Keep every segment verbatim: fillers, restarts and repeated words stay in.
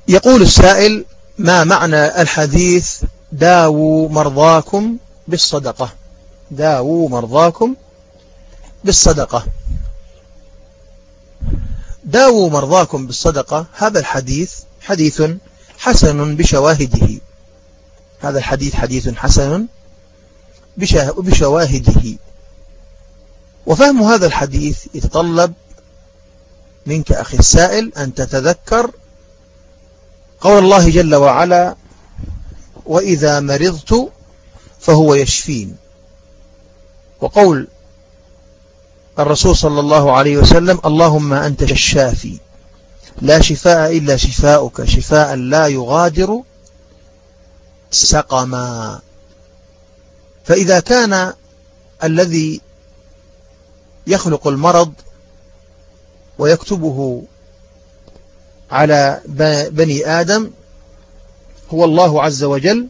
يقول السائل: ما معنى الحديث داووا مرضاكم بالصدقة؟ داووا مرضاكم بالصدقة. داووا مرضاكم بالصدقة، هذا الحديث حديث حسن بشواهده. هذا الحديث حديث حسن بشواهده. وفهم هذا الحديث يتطلب منك أخي السائل أن تتذكر قول الله جل وعلا: وإذا مرضت فهو يشفين، وقول الرسول صلى الله عليه وسلم: اللهم أنت الشافي لا شفاء إلا شفاؤك شفاء لا يغادر سقما. فإذا كان الذي يخلق المرض ويكتبه على بني آدم هو الله عز وجل،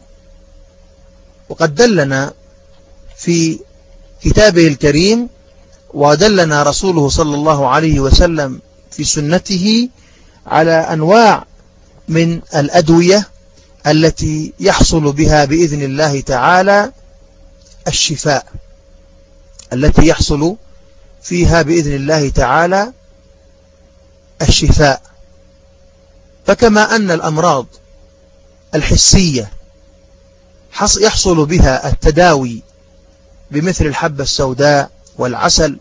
وقد دلنا في كتابه الكريم ودلنا رسوله صلى الله عليه وسلم في سنته على أنواع من الأدوية التي يحصل بها بإذن الله تعالى الشفاء، التي يحصل فيها بإذن الله تعالى الشفاء. فكما أن الأمراض الحسية يحصل بها التداوي بمثل الحبة السوداء والعسل،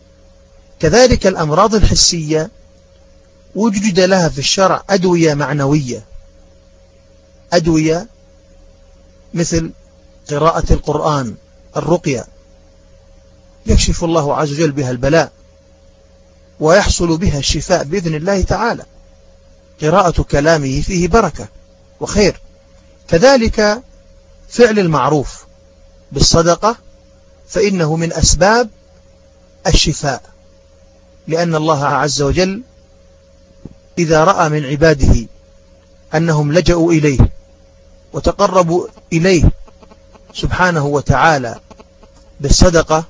كذلك الأمراض الحسية وجد لها في الشرع أدوية معنوية، أدوية مثل قراءة القرآن، الرقية، يكشف الله عز وجل بها البلاء ويحصل بها الشفاء بإذن الله تعالى. قراءة كلامه فيه بركة وخير. كذلك فعل المعروف بالصدقة فإنه من أسباب الشفاء، لأن الله عز وجل إذا رأى من عباده أنهم لجأوا إليه وتقربوا إليه سبحانه وتعالى بالصدقة،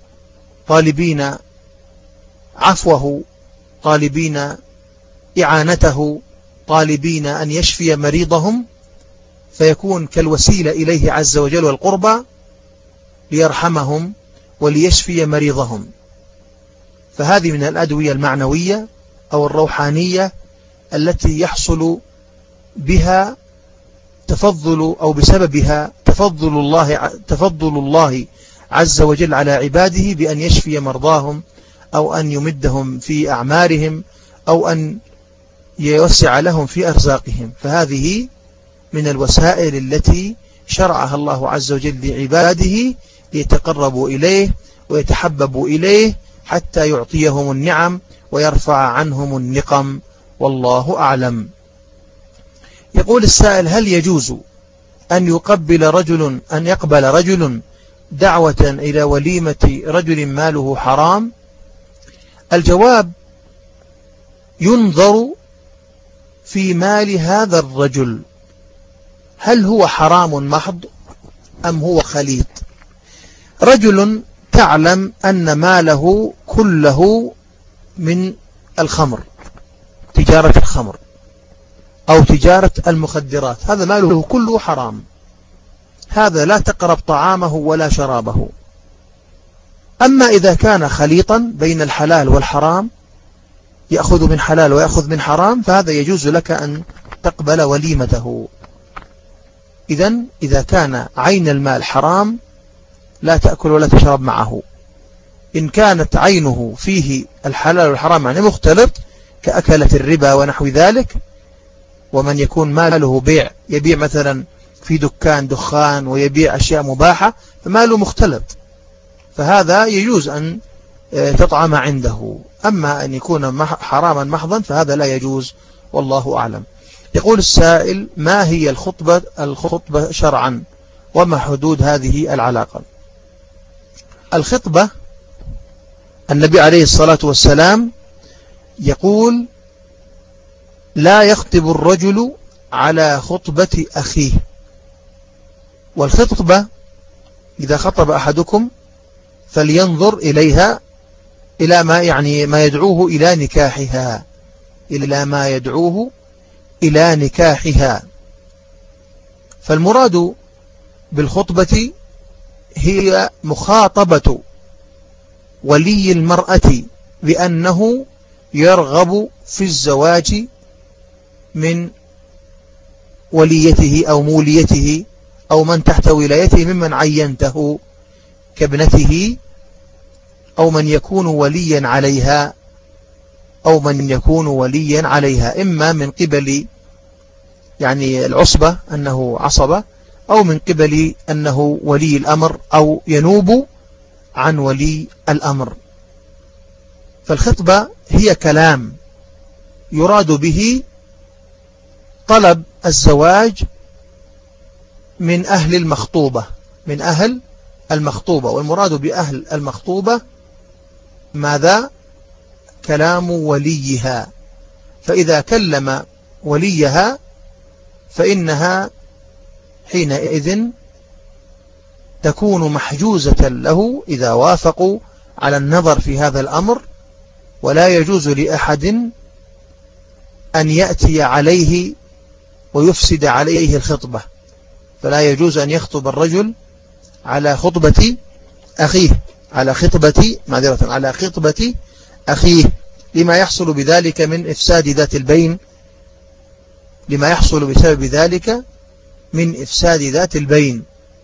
طالبين عفوه، طالبين إعانته، طالبين أن يشفي مريضهم، فيكون كالوسيلة إليه عز وجل والقربى ليرحمهم وليشفي مريضهم. فهذه من الأدوية المعنوية أو الروحانية التي يحصل بها تفضل أو بسببها تفضل الله تفضل الله عز وجل على عباده بأن يشفي مرضاهم أو أن يمدهم في أعمارهم أو أن يوسع لهم في أرزاقهم. فهذه من الوسائل التي شرعها الله عز وجل لعباده ليتقربوا إليه ويتحببوا إليه حتى يعطيهم النعم ويرفع عنهم النقم، والله أعلم. يقول السائل: هل يجوز أن يقبل رجل أن يقبل رجل دعوة إلى وليمة رجل ماله حرام؟ الجواب: ينظر في مال هذا الرجل هل هو حرام محض أم هو خليط. رجل تعلم أن ماله كله من الخمر، تجارة الخمر أو تجارة المخدرات، هذا ماله كله حرام، هذا لا تقرب طعامه ولا شرابه. أما إذا كان خليطا بين الحلال والحرام، يأخذ من حلال ويأخذ من حرام، فهذا يجوز لك أن تقبل وليمته. إذن إذا كان عين المال حرام لا تأكل ولا تشرب معه. إن كانت عينه فيه الحلال والحرام يعني مختلط كأكلة الربا ونحو ذلك، ومن يكون ماله بيع، يبيع مثلا في دكان دخان ويبيع أشياء مباحة، فماله مختلط، فهذا يجوز أن تطعم عنده. أما أن يكون حراما محضا فهذا لا يجوز، والله أعلم. يقول السائل: ما هي الخطبة الخطبة شرعا وما حدود هذه العلاقة؟ الخطبة النبي عليه الصلاة والسلام يقول: لا يخطب الرجل على خطبة أخيه. والخطبة إذا خطب أحدكم فلينظر إليها إلى ما يعني ما يدعوه إلى نكاحها، إلى ما يدعوه إلى نكاحها. فالمراد بالخطبة هي مخاطبة ولي المرأة بأنه يرغب في الزواج من وليته أو موليته أو من تحت ولايته ممن عينته كابنته أو من يكون وليا عليها أو من يكون وليا عليها إما من قبل يعني العصبة أنه عصبة أو من قبل أنه ولي الأمر أو ينوب عن ولي الأمر. فالخطبة هي كلام يراد به طلب الزواج من أهل المخطوبة من أهل المخطوبة والمراد بأهل المخطوبة ماذا؟ كلام وليها. فإذا كلم وليها فإنها حينئذ تكون محجوزة له إذا وافقوا على النظر في هذا الأمر، ولا يجوز لأحد أن يأتي عليه ويفسد عليه الخطبة. فلا يجوز أن يخطب الرجل على خطبة أخيه على خطبة معذرة على خطبة أخيه لما يحصل بذلك من إفساد ذات البين لما يحصل بسبب ذلك من إفساد ذات البين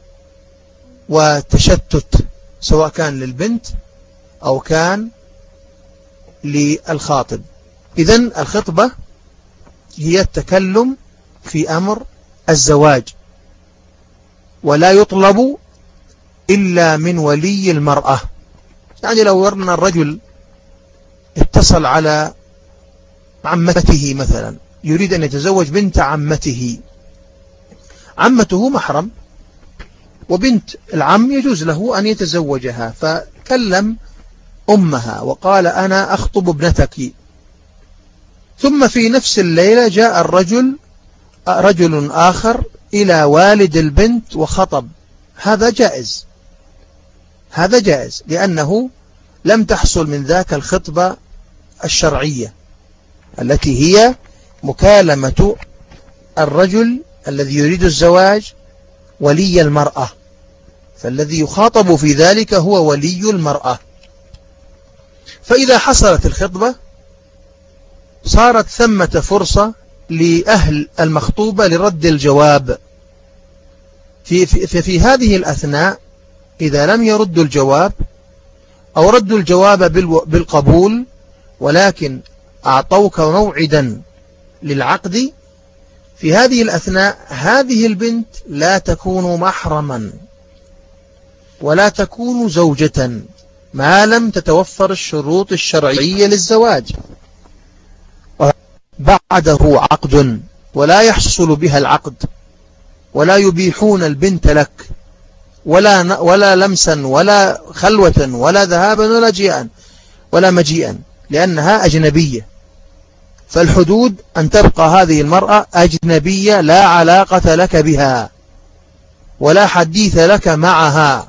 وتشتت سواء كان للبنت أو كان للخاطب. إذن الخطبة هي التكلم في أمر الزواج، ولا يطلب إلا من ولي المرأة. يعني لو ورنا الرجل اتصل على عمته مثلا يريد أن يتزوج بنت عمته، عمته محرم وبنت العم يجوز له أن يتزوجها، فكلم أمها وقال أنا أخطب ابنتك، ثم في نفس الليلة جاء الرجل رجل آخر إلى والد البنت وخطب، هذا جائز هذا جائز لأنه لم تحصل من ذاك الخطبة الشرعية التي هي مكالمة الرجل الذي يريد الزواج ولي المرأة، فالذي يخاطب في ذلك هو ولي المرأة. فإذا حصلت الخطبة صارت ثمة فرصة لأهل المخطوبة لرد الجواب. في, في, في هذه الأثناء إذا لم يردوا الجواب أو ردوا الجواب بالقبول ولكن أعطوك موعدا للعقد، في هذه الأثناء هذه البنت لا تكون محرما ولا تكون زوجة ما لم تتوفر الشروط الشرعية للزواج. بعده عقد ولا يحصل بها العقد ولا يبيحون البنت لك ولا ولا لمسا ولا خلوة ولا ذهابا ولا جيئا ولا مجيئا لأنها أجنبية. فالحدود أن تبقى هذه المرأة أجنبية لا علاقة لك بها ولا حديث لك معها،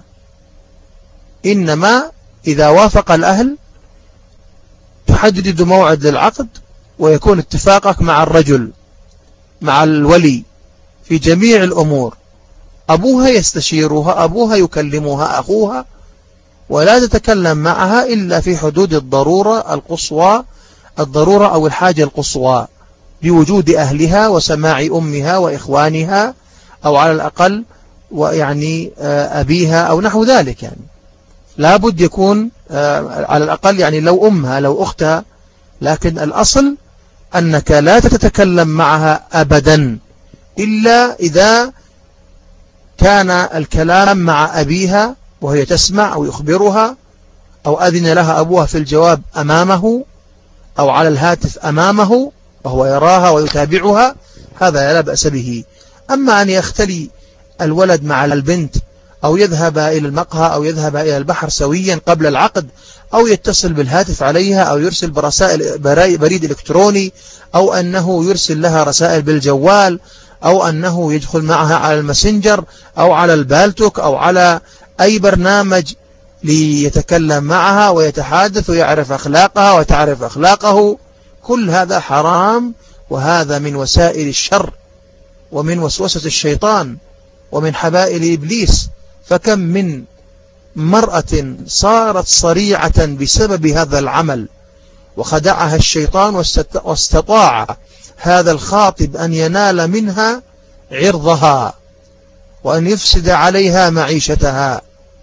إنما إذا وافق الأهل تحدد موعد للعقد ويكون اتفاقك مع الرجل مع الولي في جميع الأمور. أبوها يستشيرها، أبوها يكلمها، أخوها، ولا تتكلم معها إلا في حدود الضرورة القصوى الضرورة أو الحاجة القصوى بوجود أهلها وسماع أمها وإخوانها أو على الأقل ويعني أبيها أو نحو ذلك. يعني لابد يكون على الأقل يعني لو أمها لو أختها، لكن الأصل أنك لا تتكلم معها أبدا إلا إذا كان الكلام مع أبيها وهي تسمع أو يخبرها أو أذن لها أبوها في الجواب أمامه أو على الهاتف أمامه وهو يراها ويتابعها، هذا لا بأس به. أما أن يختلي الولد مع البنت أو يذهب إلى المقهى أو يذهب إلى البحر سويا قبل العقد أو يتصل بالهاتف عليها أو يرسل برسائل بريد إلكتروني أو أنه يرسل لها رسائل بالجوال أو أنه يدخل معها على الماسنجر أو على البالتوك أو على أي برنامج ليتكلم معها ويتحادث ويعرف أخلاقها وتعرف أخلاقه، كل هذا حرام وهذا من وسائل الشر ومن وسوسة الشيطان ومن حبائل إبليس. فكم من مرأة صارت صريعة بسبب هذا العمل وخدعها الشيطان واستطاع هذا الخاطب أن ينال منها عرضها وأن يفسد عليها معيشتها،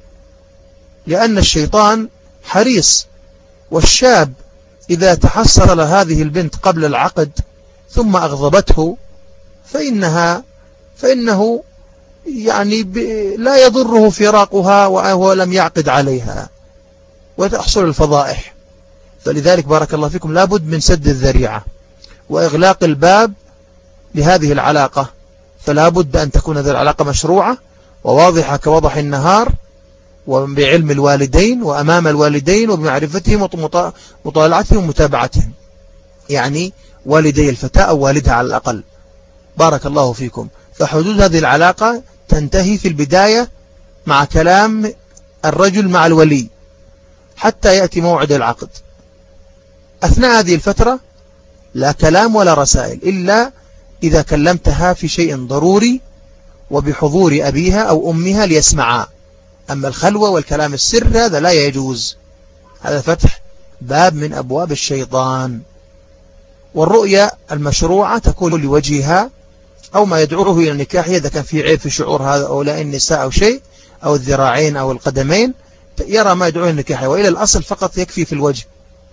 لأن الشيطان حريص. والشاب إذا تحصل هذه البنت قبل العقد ثم أغضبته فإنها فإنه يعني لا يضره فراقها وهو لم يعقد عليها وتحصل الفضائح. فلذلك بارك الله فيكم لابد من سد الذريعة وإغلاق الباب لهذه العلاقة. فلا بد أن تكون هذه العلاقة مشروعة وواضحة كوضح النهار، وبعلم الوالدين وأمام الوالدين وبمعرفتهم ومطالعتهم ومتابعتهم، يعني والدي الفتاة أو والدها على الأقل. بارك الله فيكم. فحدود هذه العلاقة تنتهي في البداية مع كلام الرجل مع الولي حتى يأتي موعد العقد. أثناء هذه الفترة لا كلام ولا رسائل إلا إذا كلمتها في شيء ضروري وبحضور أبيها أو أمها ليسمعا. أما الخلوة والكلام السر هذا لا يجوز، هذا فتح باب من أبواب الشيطان. والرؤية المشروعة تكون لوجهها أو ما يدعوه إلى النكاح إذا كان في عيب في شعور هذا أو لا النساء أو شيء أو الذراعين أو القدمين يرى ما يدعوه النكاح، وإلى الأصل فقط يكفي في الوجه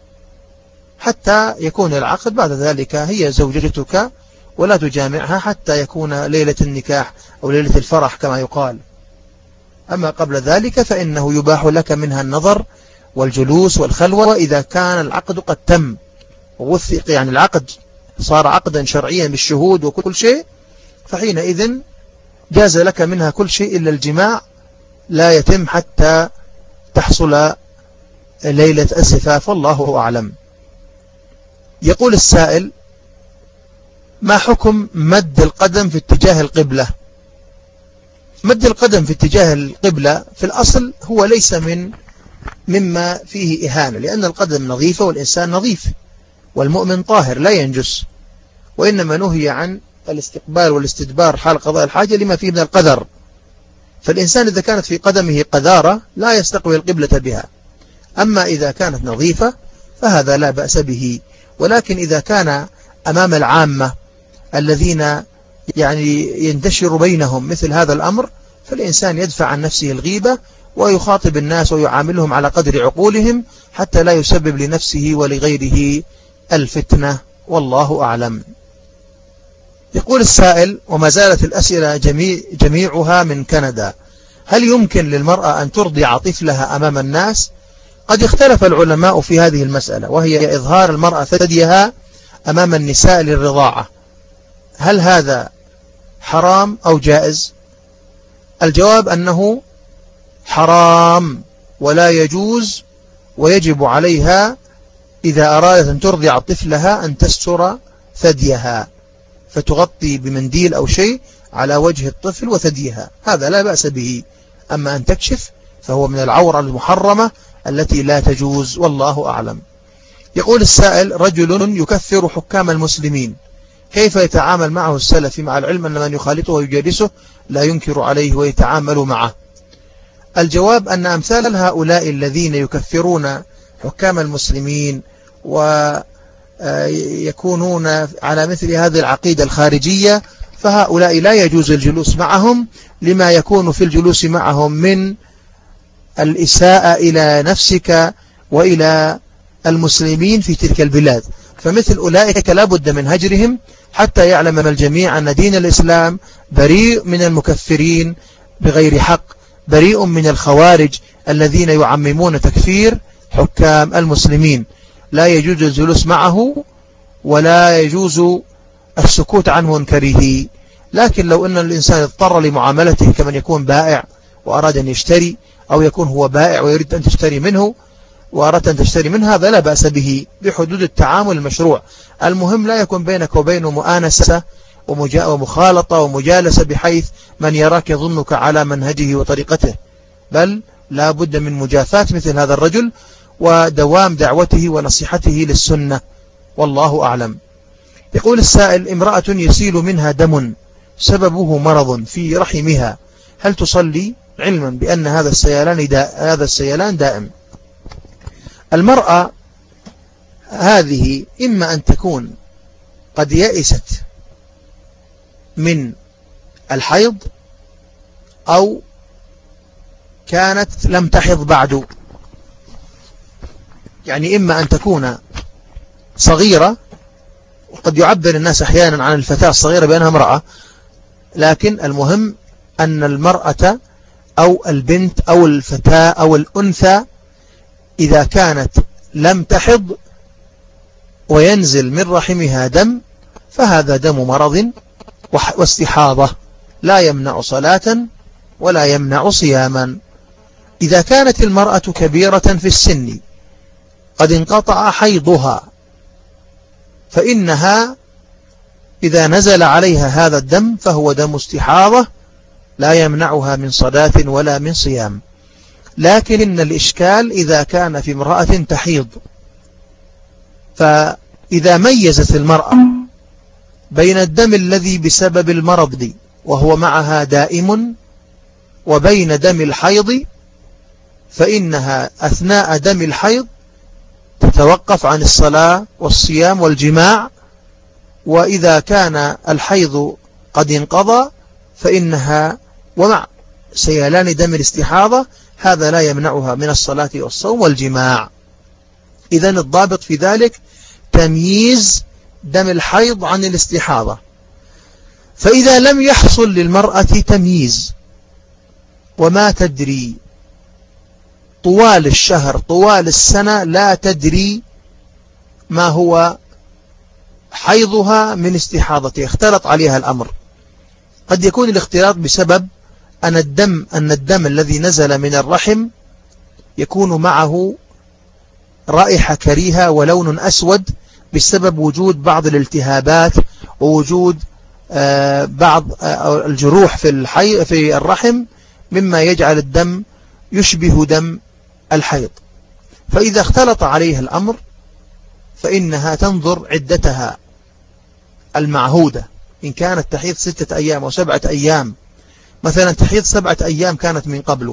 حتى يكون العقد. بعد ذلك هي زوجتك ولا تجامعها حتى يكون ليلة النكاح أو ليلة الفرح كما يقال. أما قبل ذلك فإنه يباح لك منها النظر والجلوس والخلوة، وإذا كان العقد قد تم ووثق، يعني العقد صار عقدا شرعيا بالشهود وكل شيء، فحينئذ جاز لك منها كل شيء إلا الجماع لا يتم حتى تحصل ليلة الزفاف، والله أعلم. يقول السائل: ما حكم مد القدم في اتجاه القبلة؟ مد القدم في اتجاه القبلة في الأصل هو ليس من مما فيه إهانة، لأن القدم نظيفة والإنسان نظيف والمؤمن طاهر لا ينجس، وإنما نهي عن الاستقبال والاستدبار حال قضاء الحاجة لما فيه من القذر. فالإنسان إذا كانت في قدمه قذارة لا يستقبل القبلة بها، أما إذا كانت نظيفة فهذا لا بأس به. ولكن إذا كان أمام العامة الذين يعني ينتشر بينهم مثل هذا الأمر، فالإنسان يدفع عن نفسه الغيبة ويخاطب الناس ويعاملهم على قدر عقولهم حتى لا يسبب لنفسه ولغيره الفتنة، والله أعلم. يقول السائل: وما زالت الأسئلة جميع جميعها من كندا، هل يمكن للمرأة أن ترضع طفلها أمام الناس؟ قد اختلف العلماء في هذه المسألة، وهي إظهار المرأة ثديها أمام النساء للرضاعة، هل هذا حرام أو جائز؟ الجواب أنه حرام ولا يجوز، ويجب عليها إذا أرادت أن ترضع طفلها أن تستر ثديها، فتغطي بمنديل أو شيء على وجه الطفل وثديها، هذا لا بأس به. أما أن تكشف فهو من العورة المحرمة التي لا تجوز، والله أعلم. يقول السائل: رجل يكفر حكام المسلمين، كيف يتعامل معه السلف مع العلم أن من يخالطه ويجالسه لا ينكر عليه ويتعامل معه؟ الجواب أن أمثال هؤلاء الذين يكفرون حكام المسلمين ويكونون على مثل هذه العقيدة الخارجية، فهؤلاء لا يجوز الجلوس معهم لما يكون في الجلوس معهم من الإساءة إلى نفسك وإلى المسلمين في تلك البلاد. فمثل أولئك لا بد من هجرهم حتى يعلم الجميع أن دين الإسلام بريء من المكفرين بغير حق، بريء من الخوارج الذين يعممون تكفير حكام المسلمين. لا يجوز الجلوس معه ولا يجوز السكوت عن منكره. لكن لو أن الإنسان اضطر لمعاملته كمن يكون بائع وأراد أن يشتري، أو يكون هو بائع ويريد أن تشتري منه وأردت أن تشتري منه، هذا لا بأس به بحدود التعامل المشروع. المهم لا يكون بينك وبينه مؤانسة ومخالطة ومجالسة بحيث من يراك يظنك على منهجه وطريقته، بل لا بد من مجافاة مثل هذا الرجل ودوام دعوته ونصيحته للسنة، والله أعلم. يقول السائل: امرأة يسيل منها دم سببه مرض في رحمها، هل تصلي علما بأن هذا السيلان دا هذا السيلان دائم؟ المرأة هذه إما أن تكون قد يئست من الحيض أو كانت لم تحض بعد، يعني إما أن تكون صغيرة، وقد يعبر الناس أحيانا عن الفتاة الصغيرة بأنها امرأة، لكن المهم أن المرأة أو البنت أو الفتاة أو الأنثى إذا كانت لم تحض وينزل من رحمها دم فهذا دم مرض واستحاضة، لا يمنع صلاة ولا يمنع صياما. إذا كانت المرأة كبيرة في السن قد انقطع حيضها فإنها إذا نزل عليها هذا الدم فهو دم استحاضة لا يمنعها من صلاة ولا من صيام. لكن الإشكال إذا كان في امرأة تحيض، فإذا ميزت المرأة بين الدم الذي بسبب المرض وهو معها دائم وبين دم الحيض، فإنها أثناء دم الحيض تتوقف عن الصلاة والصيام والجماع، وإذا كان الحيض قد انقضى فإنها ومع سيلان دم الاستحاضة هذا لا يمنعها من الصلاة والصوم والجماع. إذن الضابط في ذلك تمييز دم الحيض عن الاستحاضة. فإذا لم يحصل للمرأة تمييز وما تدري طوال الشهر طوال السنة لا تدري ما هو حيضها من استحاضتها، اختلط عليها الأمر، قد يكون الاختلاط بسبب أن الدم أن الدم الذي نزل من الرحم يكون معه رائحة كريهة ولون أسود بسبب وجود بعض الالتهابات ووجود بعض الجروح في الحي في الرحم مما يجعل الدم يشبه دم الحيض. فإذا اختلط عليها الأمر فإنها تنظر عدتها المعهودة، إن كانت تحيض ستة أيام أو سبعة أيام، مثلا تحيض سبعة أيام كانت من قبل،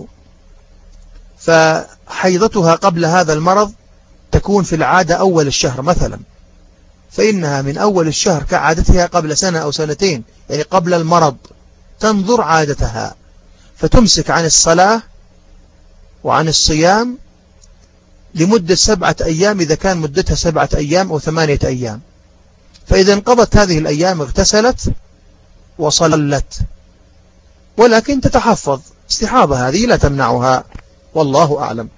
فحيضتها قبل هذا المرض تكون في العادة أول الشهر مثلا، فإنها من أول الشهر كعادتها قبل سنة أو سنتين، يعني قبل المرض، تنظر عادتها فتمسك عن الصلاة وعن الصيام لمدة سبعة أيام إذا كان مدتها سبعة أيام أو ثمانية أيام. فإذا انقضت هذه الأيام اغتسلت وصلت، ولكن تتحفظ، استحاضة هذه لا تمنعها، والله أعلم.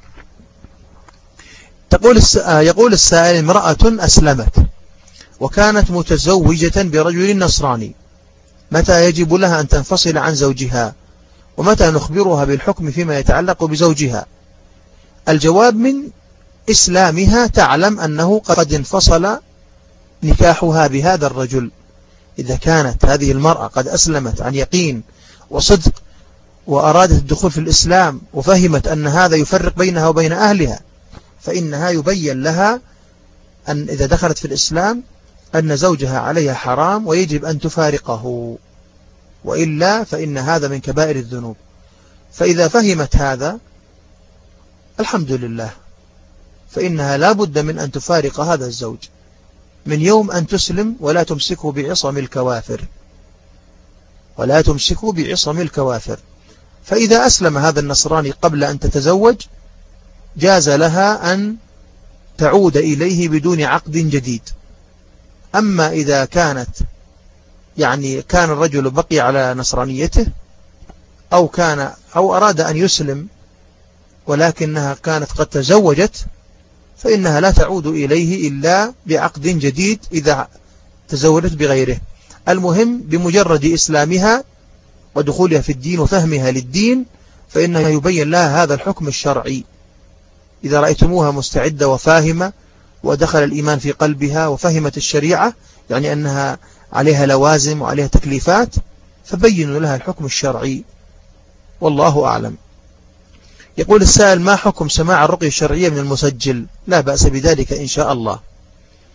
تقول الس... يقول السائل: امرأة أسلمت وكانت متزوجة برجل نصراني، متى يجب لها أن تنفصل عن زوجها؟ ومتى نخبرها بالحكم فيما يتعلق بزوجها؟ الجواب: من إسلامها تعلم أنه قد انفصل نكاحها بهذا الرجل. إذا كانت هذه المرأة قد أسلمت عن يقين وصدق وأرادت الدخول في الإسلام وفهمت أن هذا يفرق بينها وبين أهلها، فإنها يبين لها أن إذا دخلت في الإسلام أن زوجها عليها حرام ويجب أن تفارقه، وإلا فإن هذا من كبائر الذنوب. فإذا فهمت هذا الحمد لله، فإنها لا بد من أن تفارق هذا الزوج من يوم أن تسلم، ولا تمسكه بعصم الكوافر، ولا تمسكه بعصم الكوافر. فإذا أسلم هذا النصراني قبل أن تتزوج جاز لها أن تعود إليه بدون عقد جديد. أما إذا كانت يعني كان الرجل بقي على نصرانيته أو كان أو أراد أن يسلم ولكنها كانت قد تزوجت، فإنها لا تعود إليه إلا بعقد جديد إذا تزوجت بغيره. المهم بمجرد إسلامها ودخولها في الدين وفهمها للدين فإنها يبين لها هذا الحكم الشرعي. إذا رأيتموها مستعدة وفاهمة ودخل الإيمان في قلبها وفهمت الشريعة، يعني أنها عليها لوازم وعليها تكليفات، فبينوا لها الحكم الشرعي، والله أعلم. يقول السائل: ما حكم سماع الرقية الشرعية من المسجل؟ لا بأس بذلك إن شاء الله.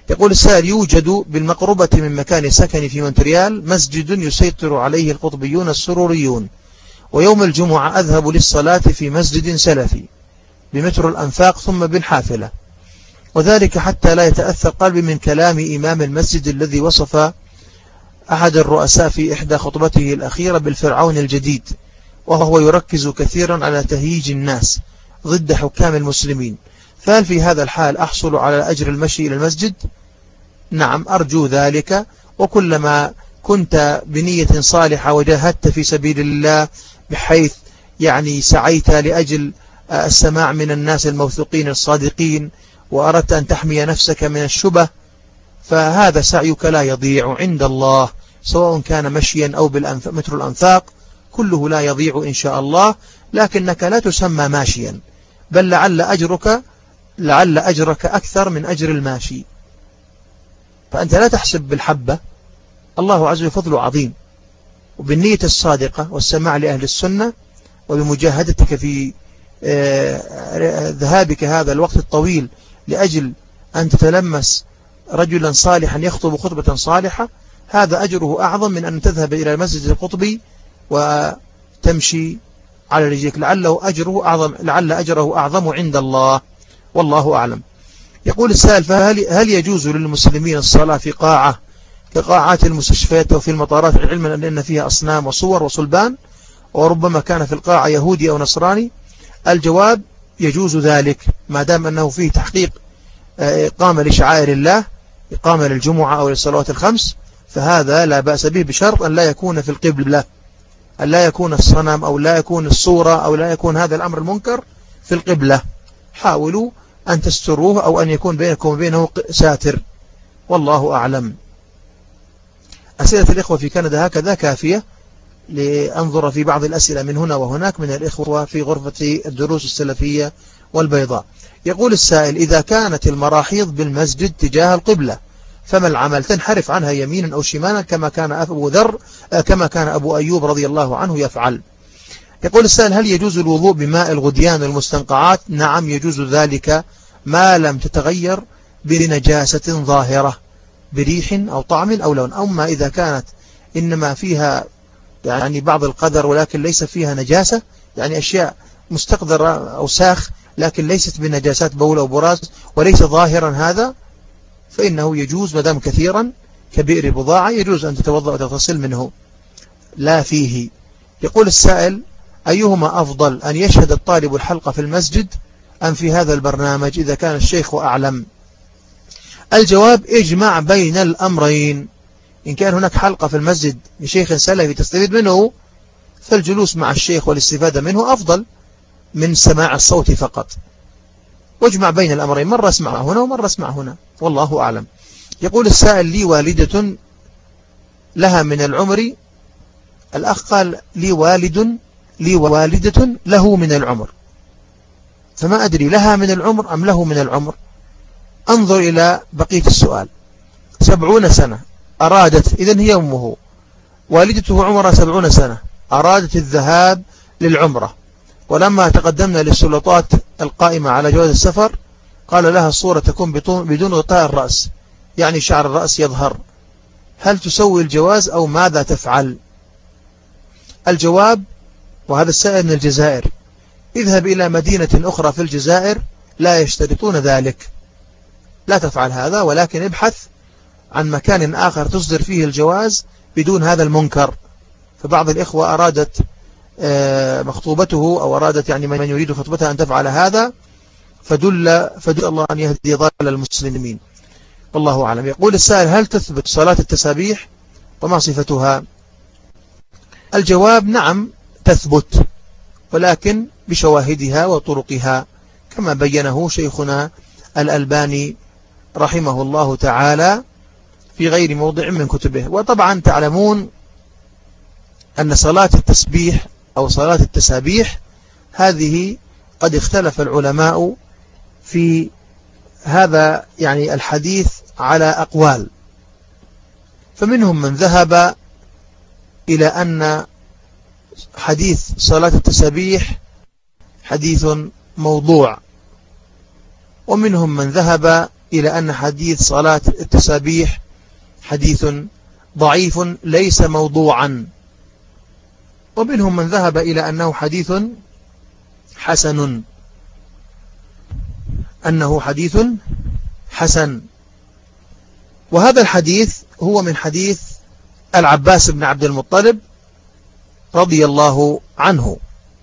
يقول السائل: يوجد بالمقربة من مكان سكني في مونتريال مسجد يسيطر عليه القطبيون السروريون، ويوم الجمعة أذهب للصلاة في مسجد سلفي بمترو الأنفاق ثم بالحافلة، وذلك حتى لا يتأثر قلبي من كلام إمام المسجد الذي وصف أحد الرؤساء في إحدى خطبته الأخيرة بالفرعون الجديد، وهو يركز كثيرا على تهييج الناس ضد حكام المسلمين، فهل في هذا الحال أحصل على أجر المشي إلى المسجد؟ نعم، أرجو ذلك، وكلما كنت بنية صالحة وجاهدت في سبيل الله بحيث يعني سعيت لأجل السماع من الناس الموثوقين الصادقين، وأردت أن تحمي نفسك من الشبه، فهذا سعيك لا يضيع عند الله، سواء كان مشيا أو بالمتر الأنفاق، كله لا يضيع إن شاء الله، لكنك لا تسمى ماشيا، بل لعل أجرك لعل أجرك أكثر من أجر الماشي. فأنت لا تحسب بالحبة، الله عز وجل فضل عظيم، وبالنية الصادقة والسماع لأهل السنة وبمجاهدتك في ذهابك هذا الوقت الطويل لأجل أن تتلمس رجلا صالحا يخطب خطبة صالحة، هذا أجره أعظم من أن تذهب إلى المسجد القطبي وتمشي على رجلك، لعله أجره أعظم لعل أجره أعظم عند الله، والله أعلم. يقول السائل: فهل هل يجوز للمسلمين الصلاة في قاعة كقاعات المستشفيات وفي المطارات، علما أن فيها أصنام وصور وصلبان، وربما كان في القاعة يهودي أو نصراني؟ الجواب: يجوز ذلك ما دام أنه فيه تحقيق إقامة لشعائر الله، إقامة للجمعة أو للصلوات الخمس، فهذا لا بأس به، بشرط أن لا يكون في القبلة، أن لا يكون الصنم أو لا يكون الصورة أو لا يكون هذا الأمر المنكر في القبلة. حاولوا أن تستروه أو أن يكون بينكم وبينه ساتر، والله أعلم. أسئلة الإخوة في كندا هكذا كافية لأنظر في بعض الأسئلة من هنا وهناك من الإخوة في غرفة الدروس السلفية والبيضاء. يقول السائل: إذا كانت المراحيض بالمسجد تجاه القبلة فما العمل؟ تنحرف عنها يمينا أو شمالا كما كان أبو ذر كما كان أبو أيوب رضي الله عنه يفعل. يقول السائل: هل يجوز الوضوء بماء الغديان والمستنقعات؟ نعم، يجوز ذلك ما لم تتغير بنجاسة ظاهرة بريح أو طعم أو لون. أما إذا كانت إنما فيها يعني بعض القدر ولكن ليس فيها نجاسة، يعني أشياء مستقذرة أو ساخ لكن ليست بنجاسات بول أو براز وليس ظاهرا هذا، فإنه يجوز مدام كثيرا كبئر بضاعة، يجوز أن تتوضأ وتغتسل منه لا فيه. يقول السائل: أيهما أفضل، أن يشهد الطالب الحلقة في المسجد أم في هذا البرنامج إذا كان الشيخ أعلم؟ الجواب: اجمع بين الأمرين. إن كان هناك حلقة في المسجد لشيخ سلفي تستفيد منه، فالجلوس مع الشيخ والاستفادة منه أفضل من سماع الصوت فقط، واجمع بين الأمرين، مرة اسمع هنا ومرة اسمع هنا، والله أعلم. يقول السائل: لي والدة لها من العمر، الأخ قال لي والد لي والدة له من العمر، فما أدري لها من العمر أم له من العمر. انظر إلى بقية السؤال: سبعون سنة أرادت، إذن هي أمه، والدته عمرها سبعون سنة، أرادت الذهاب للعمرة، ولما تقدمنا للسلطات القائمة على جواز السفر قال لها الصورة تكون بدون غطاء الرأس، يعني شعر الرأس يظهر، هل تسوي الجواز أو ماذا تفعل؟ الجواب: وهذا السائل من الجزائر، اذهب إلى مدينة أخرى في الجزائر لا يشترطون ذلك، لا تفعل هذا، ولكن ابحث عن مكان آخر تصدر فيه الجواز بدون هذا المنكر. فبعض الإخوة أرادت مخطوبته أو أرادت يعني من يريد خطبتها أن تفعل هذا، فدل فدل الله أن يهدي ضال المسلمين، والله أعلم. يقول السائل: هل تثبت صلاة التسابيح وما صفتها؟ الجواب: نعم تثبت، ولكن بشواهدها وطرقها كما بينه شيخنا الألباني رحمه الله تعالى في غير موضع من كتبه. وطبعا تعلمون أن صلاة التسبيح أو صلاة التسابيح هذه قد اختلف العلماء في هذا يعني الحديث على أقوال، فمنهم من ذهب إلى أن حديث صلاة التسابيح حديث موضوع، ومنهم من ذهب إلى أن حديث صلاة التسابيح حديث ضعيف ليس موضوعا، ومنهم من ذهب إلى أنه حديث حسن أنه حديث حسن. وهذا الحديث هو من حديث العباس بن عبد المطلب رضي الله عنه،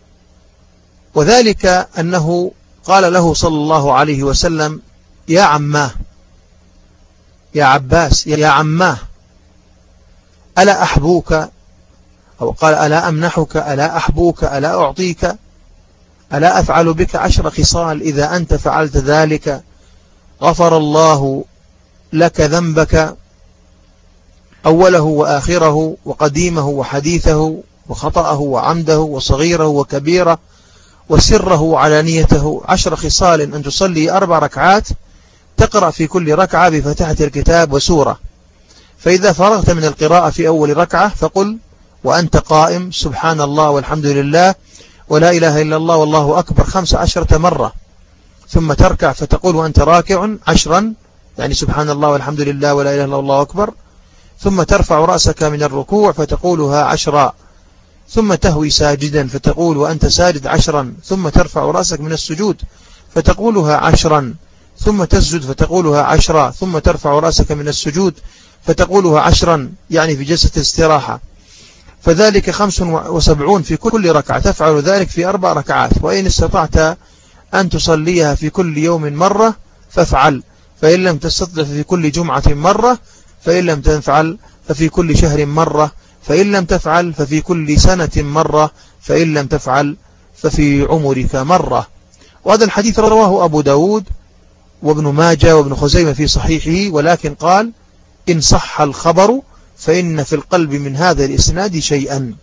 وذلك أنه قال له صلى الله عليه وسلم: يا عماه، يا عباس، يا عماه، ألا أحبوك، أو قال: ألا أمنحك، ألا أحبوك، ألا أعطيك، ألا أفعل بك عشر خصال إذا أنت فعلت ذلك غفر الله لك ذنبك أوله وآخره وقديمه وحديثه وخطأه وعمده وصغيره وكبيره وسره وعلانيته، عشر خصال: أن تصلي أربع ركعات تقرأ في كل ركعة بفتحة الكتاب وسورة، فإذا فرغت من القراءة في أول ركعة فقل وأنت قائم: سبحان الله والحمد لله ولا إله إلا الله والله أكبر خمس عشرة مرة، ثم تركع فتقول وأنت راكع عشرا، يعني سبحان الله والحمد لله ولا إله إلا الله أكبر، ثم ترفع رأسك من الركوع فتقولها عشرا، ثم تهوي ساجدا فتقول وأنت ساجد عشرا، ثم ترفع رأسك من السجود فتقولها عشرا، ثم تسجد فتقولها عشرا، ثم ترفع رأسك من السجود فتقولها عشرا، يعني في جلسة الاستراحة، فذلك خمس وسبعون في كل ركعة، تفعل ذلك في أربع ركعات، وإن استطعت أن تصليها في كل يوم مرة فافعل، فإن لم تستطع في كل جمعة مرة، فإن لم تفعل ففي كل شهر مرة، فإن لم تفعل ففي كل سنة مرة، فإن لم تفعل ففي عمرك مرة. وهذا الحديث رواه أبو داود وابن ماجه وابن خزيمة في صحيحه، ولكن قال: إن صح الخبر فإن في القلب من هذا الإسناد شيئا.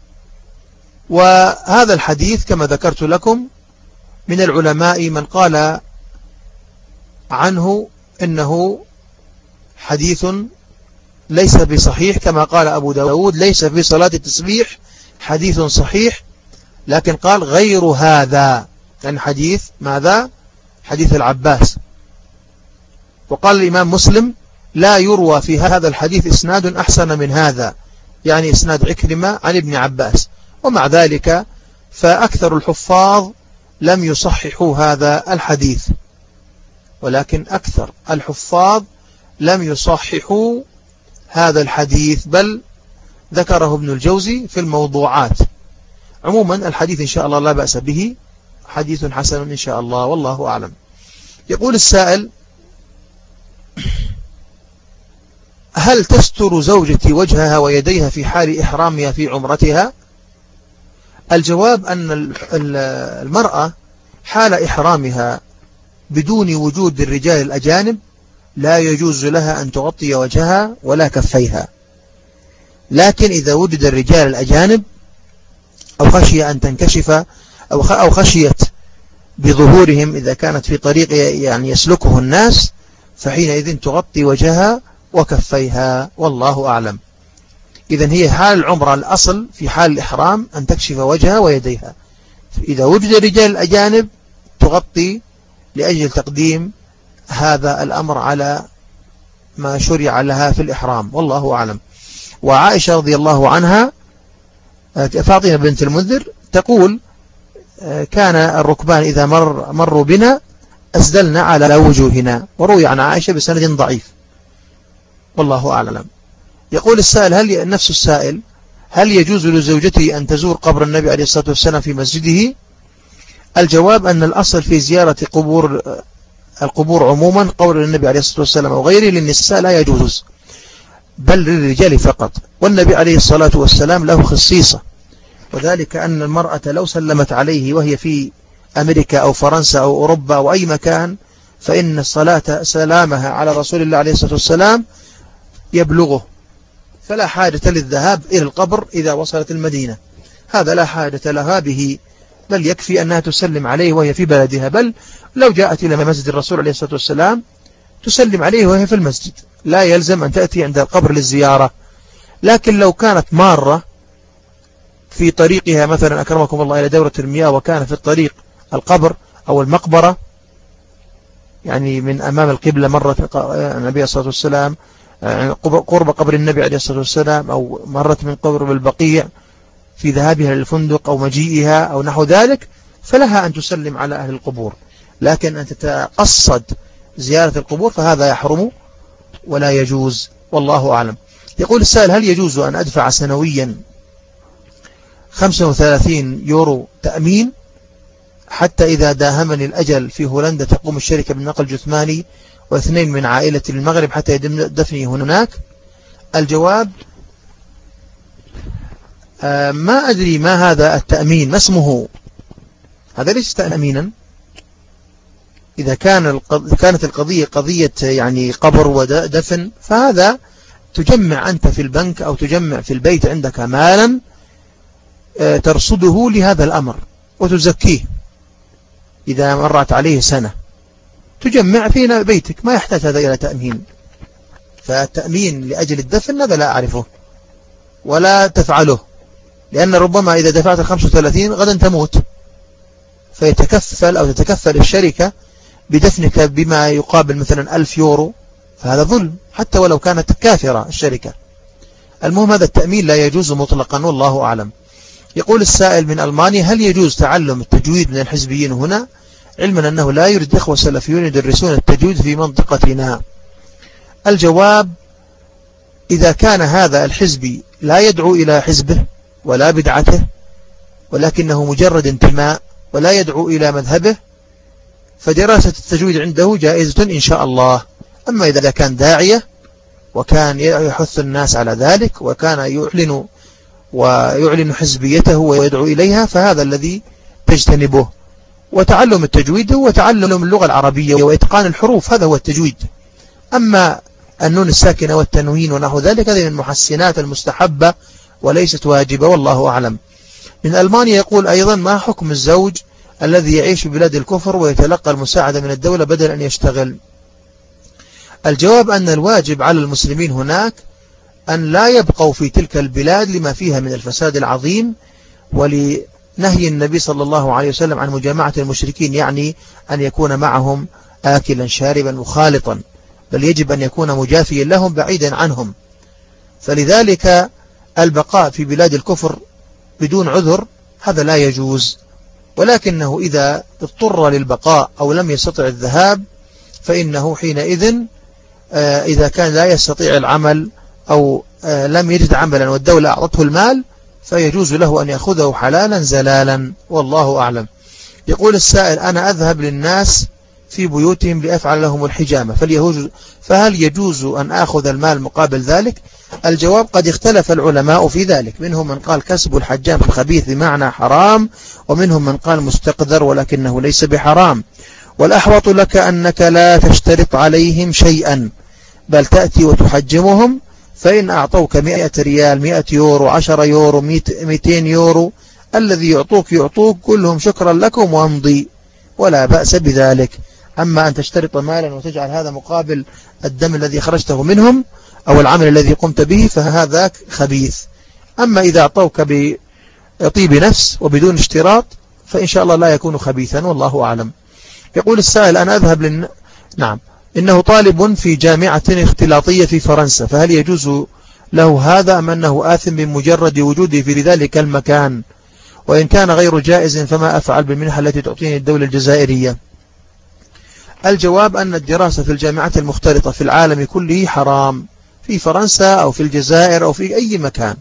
وهذا الحديث كما ذكرت لكم من العلماء من قال عنه إنه حديث ليس بصحيح، كما قال أبو داود: ليس في صلاة التسبيح حديث صحيح، لكن قال غير هذا، يعني حديث ماذا؟ حديث العباس. وقال الإمام مسلم: لا يروى في هذا الحديث إسناد أحسن من هذا، يعني إسناد عكرمة عن ابن عباس. ومع ذلك فأكثر الحفاظ لم يصححوا هذا الحديث، ولكن أكثر الحفاظ لم يصححوا هذا الحديث، بل ذكره ابن الجوزي في الموضوعات. عموما الحديث إن شاء الله لا بأس به، حديث حسن إن شاء الله، والله أعلم. يقول السائل: هل تستر زوجتي وجهها ويديها في حال إحرامها في عمرتها؟ الجواب أن المرأة حال إحرامها بدون وجود الرجال الأجانب لا يجوز لها أن تغطي وجهها ولا كفيها، لكن إذا وجد الرجال الأجانب أو خشي أن تنكشف أو خشيت بظهورهم إذا كانت في طريق يعني يسلكه الناس، فحينئذ تغطي وجهها وكفيها، والله أعلم. إذن هي حال العمرة الأصل في حال الإحرام أن تكشف وجهها ويديها، إذا وجد الرجال الأجانب تغطي لأجل تقديم هذا الأمر على ما شرع لها في الإحرام، والله أعلم. وعائشة رضي الله عنها فاطمة بنت المنذر تقول: كان الركبان إذا مر مروا بنا أسدلنا على وجوهنا، وروي عن عائشة بسند ضعيف، والله أعلم. يقول السائل: هل نفس السائل هل يجوز لزوجته أن تزور قبر النبي عليه الصلاة والسلام في مسجده؟ الجواب أن الأصل في زيارة قبور القبور عموما قول النبي عليه الصلاة والسلام أو غيره للنساء لا يجوز، بل للرجال فقط، والنبي عليه الصلاة والسلام له خصيصة، وذلك أن المرأة لو سلمت عليه وهي في أمريكا أو فرنسا أو أوروبا أو أي مكان، فإن الصلاة سلامها على رسول الله عليه الصلاة والسلام يبلغه، فلا حاجة للذهاب إلى القبر إذا وصلت المدينة، هذا لا حاجة لها به، بل يكفي أنها تسلم عليه وهي في بلدها، بل لو جاءت إلى مسجد الرسول عليه الصلاة والسلام تسلم عليه وهي في المسجد، لا يلزم أن تأتي عند القبر للزيارة. لكن لو كانت مارة في طريقها مثلا أكرمكم الله إلى دورة المياه وكان في الطريق القبر أو المقبرة، يعني من أمام القبلة مرة النبي صلى الله عليه وسلم قرب قبر النبي عليه الصلاة والسلام، أو مرت من قبر البقيع في ذهابها للفندق أو مجيئها أو نحو ذلك، فلها أن تسلم على أهل القبور. لكن أن تتقصد زيارة القبور فهذا يحرم ولا يجوز، والله أعلم. يقول السائل: هل يجوز أن أدفع سنويا خمسة وثلاثين يورو تأمين حتى إذا داهمني الأجل في هولندا تقوم الشركة بالنقل جثماني واثنين من عائلتي للمغرب حتى يتم دفني هناك؟ الجواب: آه ما أدري ما هذا التأمين، ما اسمه؟ هذا ليس تأمينا. إذا كان كانت القضية قضية يعني قبر ودفن فهذا تجمع أنت في البنك أو تجمع في البيت عندك مالا ترصده لهذا الأمر وتزكيه. إذا مرت عليه سنة تجمع في بيتك، ما يحتاج هذا إلى تأمين. فالتأمين لأجل الدفن هذا لا أعرفه ولا تفعله، لأن ربما إذا دفعت الخمسة وثلاثين غدا تموت، فيتكفل أو تتكفل الشركة بدفنك بما يقابل مثلا ألف يورو، فهذا ظلم حتى ولو كانت كافرة الشركة. المهم هذا التأمين لا يجوز مطلقا، والله أعلم. يقول السائل من ألمانيا: هل يجوز تعلم التجويد من الحزبيين هنا، علما أنه لا يوجد إخوة سلفيون يدرسون التجويد في منطقتنا؟ الجواب: إذا كان هذا الحزبي لا يدعو إلى حزبه ولا بدعته، ولكنه مجرد انتماء ولا يدعو إلى مذهبه، فدراسة التجويد عنده جائزة إن شاء الله. أما إذا كان داعية وكان يحث الناس على ذلك وكان يعلن ويعلن حزبيته ويدعو إليها، فهذا الذي تجتنبه. وتعلم التجويد هو تعلم اللغة العربية وإتقان الحروف، هذا هو التجويد. أما النون الساكنة والتنوين ونحو ذلك هذه من المحسنات المستحبة وليست واجبة، والله أعلم. من ألمانيا يقول أيضا: ما حكم الزوج الذي يعيش في بلاد الكفر ويتلقى المساعدة من الدولة بدل أن يشتغل؟ الجواب أن الواجب على المسلمين هناك أن لا يبقوا في تلك البلاد لما فيها من الفساد العظيم، ولنهي النبي صلى الله عليه وسلم عن مجامعة المشركين، يعني أن يكون معهم آكلا شاربا مخالطا، بل يجب أن يكون مجافيا لهم بعيدا عنهم. فلذلك البقاء في بلاد الكفر بدون عذر هذا لا يجوز، ولكنه إذا اضطر للبقاء أو لم يستطع الذهاب فإنه حينئذ إذا كان لا يستطيع العمل أو لم يجد عملا والدولة أعطته المال فيجوز له أن يأخذه حلالا زلالا، والله أعلم. يقول السائل: أنا أذهب للناس في بيوتهم لأفعل لهم الحجامة، فهل يجوز أن أخذ المال مقابل ذلك؟ الجواب: قد اختلف العلماء في ذلك، منهم من قال كسب الحجام الخبيث بمعنى حرام، ومنهم من قال مستقذر ولكنه ليس بحرام. والأحوط لك أنك لا تشترط عليهم شيئا، بل تأتي وتحجمهم، فإن أعطوك مئة ريال، مئة يورو، عشر يورو، مئتين يورو، الذي يعطوك يعطوك كلهم شكرا لكم وامضي، ولا بأس بذلك. أما أن تشترط مالا وتجعل هذا مقابل الدم الذي خرجته منهم أو العمل الذي قمت به فهذا خبيث. أما إذا أعطوك بطيب نفس وبدون اشتراط فإن شاء الله لا يكون خبيثا، والله أعلم. يقول السائل: أنا أذهب لن... نعم إنه طالب في جامعة اختلاطية في فرنسا، فهل يجوز له هذا أم أنه آثم بمجرد وجوده في ذلك المكان؟ وإن كان غير جائز فما أفعل بالمنحة التي تعطيني الدولة الجزائرية؟ الجواب أن الدراسة في الجامعات المختلطة في العالم كله حرام، في فرنسا أو في الجزائر أو في أي مكان.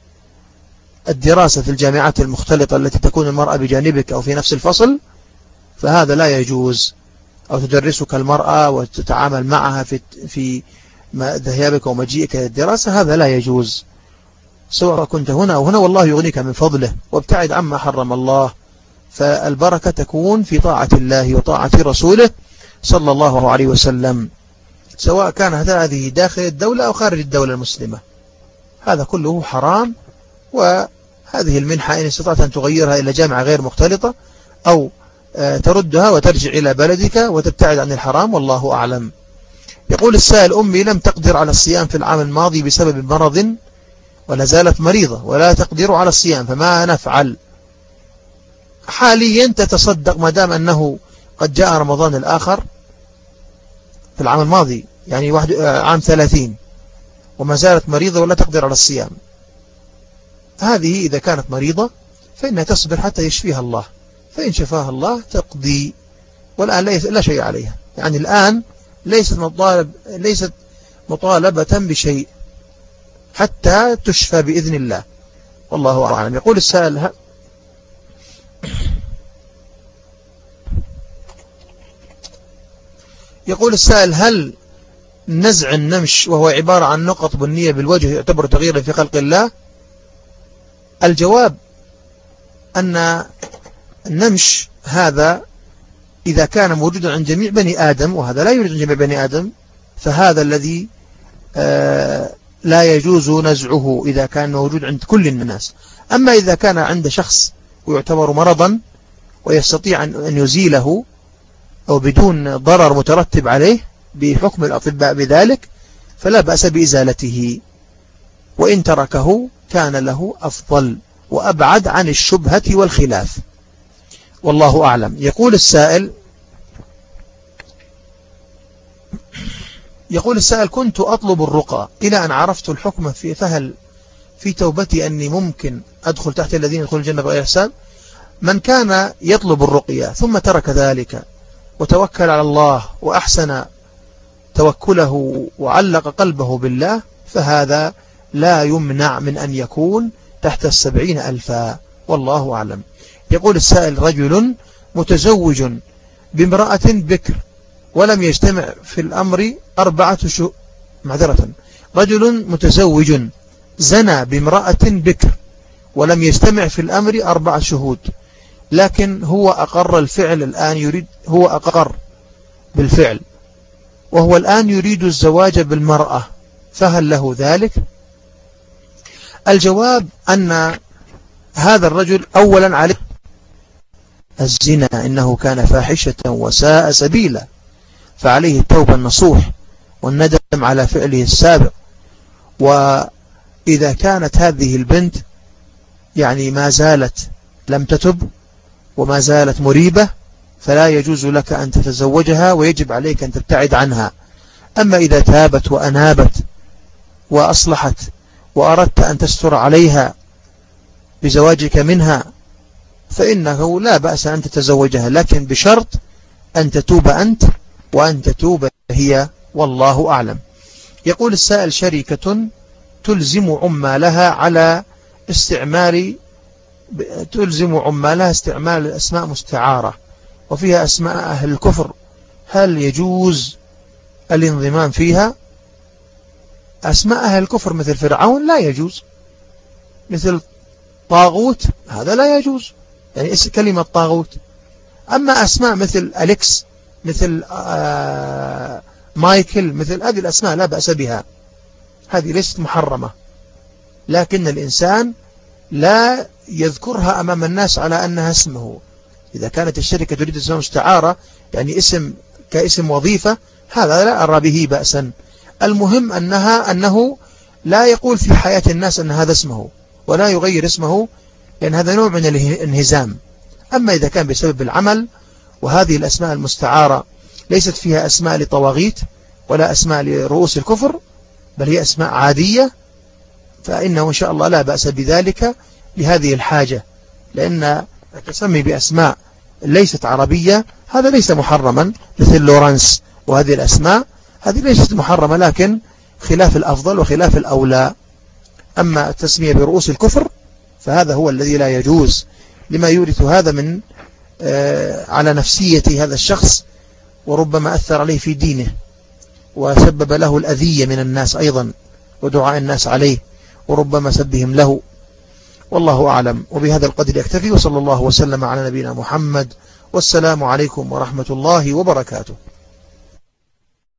الدراسة في الجامعات المختلطة التي تكون المرأة بجانبك أو في نفس الفصل فهذا لا يجوز، أو تدرسك المرأة وتتعامل معها في في ذهابك ومجيئك للدراسة، هذا لا يجوز سواء كنت هنا أو هنا، والله يغنيك من فضله، وابتعد عما حرم الله. فالبركة تكون في طاعة الله وطاعة رسوله صلى الله عليه وسلم، سواء كان هذه داخل الدولة أو خارج الدولة المسلمة، هذا كله حرام. وهذه المنحة إن استطعت أن تغيرها إلى جامعة غير مختلطة أو تردها وترجع إلى بلدك وتبتعد عن الحرام، والله أعلم. يقول السائل: أمي لم تقدر على الصيام في العام الماضي بسبب مرض ولا زالت مريضة ولا تقدر على الصيام، فما نفعل؟ حاليا تتصدق ما دام أنه قد جاء رمضان الآخر، في العام الماضي، يعني واحد عام ثلاثين، وما زالت مريضة ولا تقدر على الصيام. هذه إذا كانت مريضة فإنها تصبر حتى يشفيها الله، فإن شفاها الله تقضي، والآن لا شيء عليها. يعني الآن ليست مطالب ليست مطالبة بشيء حتى تشفى بإذن الله، والله أعلم. يقول السائل ه... يقول السائل هل نزع النمش وهو عبارة عن نقط بنية بالوجه يعتبر تغييرا في خلق الله؟ الجواب أن النمش هذا إذا كان موجودا عند جميع بني آدم، وهذا لا يوجد عند جميع بني آدم، فهذا الذي آه لا يجوز نزعه إذا كان موجود عند كل الناس. أما إذا كان عند شخص ويعتبر مرضا ويستطيع أن يزيله أو بدون ضرر مترتب عليه بحكم الأطباء بذلك، فلا بأس بإزالته، وإن تركه كان له أفضل وأبعد عن الشبهة والخلاف، والله أعلم. يقول السائل يقول السائل كنت أطلب الرقى إلى أن عرفت الحكم في فهل في توبتي أني ممكن أدخل تحت الذين يدخلون الجنة بغير حساب؟ من كان يطلب الرقية ثم ترك ذلك وتوكل على الله وأحسن توكله وعلق قلبه بالله، فهذا لا يمنع من أن يكون تحت السبعين ألفا، والله أعلم. يقول السائل رجل متزوج بامرأة بكر ولم يجتمع في الأمر أربعة شهور، معذرة، رجل متزوج زنى بامرأة بكر ولم يجتمع في الأمر أربعة شهود، لكن هو أقر الفعل الآن، يريد هو أقر بالفعل وهو الآن يريد الزواج بالمرأة، فهل له ذلك؟ الجواب أن هذا الرجل أولا عليه الزنا إنه كان فاحشة وساء سبيلا، فعليه التوبة النصوح والندم على فعله السابق. وإذا كانت هذه البنت يعني ما زالت لم تتب وما زالت مريبة، فلا يجوز لك أن تتزوجها ويجب عليك أن تبتعد عنها. أما إذا تابت وأنابت وأصلحت وأردت أن تستر عليها بزواجك منها، فإنه لا بأس أن تتزوجها، لكن بشرط أن تتوب أنت وأن تتوب هي، والله أعلم. يقول السائل شركة تلزم عمالها على استعمال تلزم عمالها استعمال الأسماء مستعارة وفيها أسماء أهل الكفر، هل يجوز الانضمام فيها؟ أسماء أهل الكفر مثل فرعون لا يجوز، مثل طاغوت هذا لا يجوز، يعني اسم كلمة طاغوت. أما أسماء مثل أليكس، مثل آه مايكل، مثل هذه الأسماء لا بأس بها، هذه ليست محرمة، لكن الإنسان لا يذكرها أمام الناس على أنها اسمه. إذا كانت الشركة تريد اسم مستعارة يعني اسم كاسم وظيفة، هذا لا أرى به بأسا. المهم أنها أنه لا يقول في حياة الناس أن هذا اسمه ولا يغير اسمه، لأن هذا نوع من الانهزام. أما إذا كان بسبب العمل، وهذه الأسماء المستعارة ليست فيها أسماء لطواغيت ولا أسماء لرؤوس الكفر، بل هي أسماء عادية، فإنه إن شاء الله لا بأس بذلك لهذه الحاجة، لأن التسمي بأسماء ليست عربية هذا ليس محرما، مثل لورانس وهذه الأسماء هذه ليست محرمة، لكن خلاف الأفضل وخلاف الأولى. أما التسمية برؤوس الكفر فهذا هو الذي لا يجوز، لما يورث هذا من آه على نفسية هذا الشخص، وربما أثر عليه في دينه وسبب له الأذية من الناس أيضا ودعاء الناس عليه، وربما سبهم له، والله أعلم. وبهذا القدر يكتفي، وصلى الله وسلم على نبينا محمد، والسلام عليكم ورحمة الله وبركاته.